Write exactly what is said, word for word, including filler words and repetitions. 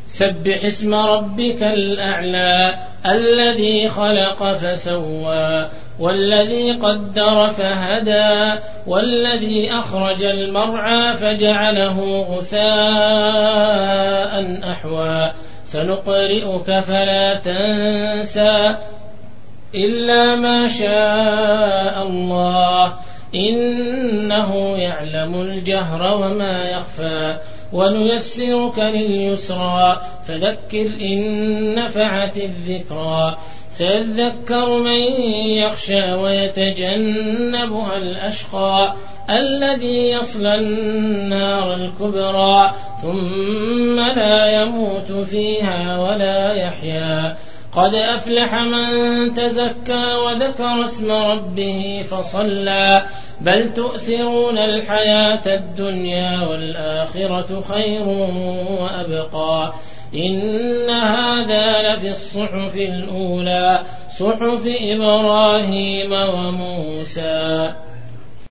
سبح اسم ربك الأعلى الذي خلق فسوى والذي قدر فهدى والذي أخرج المرعى فجعله غثاء أحوى سنقرئك فلا تنسى إلا ما شاء الله إنه يعلم الجهر وما يخفى ونيسرك لليسرى فذكر إن نفعت الذكرى سيذكر من يخشى ويتجنبها الأشقى الذي يصلى النار الكبرى ثم لا يموت فيها ولا يحيا قد أفلح من تزكى وذكر اسم ربه فصلى بل تؤثرون الحياة الدنيا والآخرة خير وأبقى إن هذا لفي الصحف الأولى صحف إبراهيم وموسى.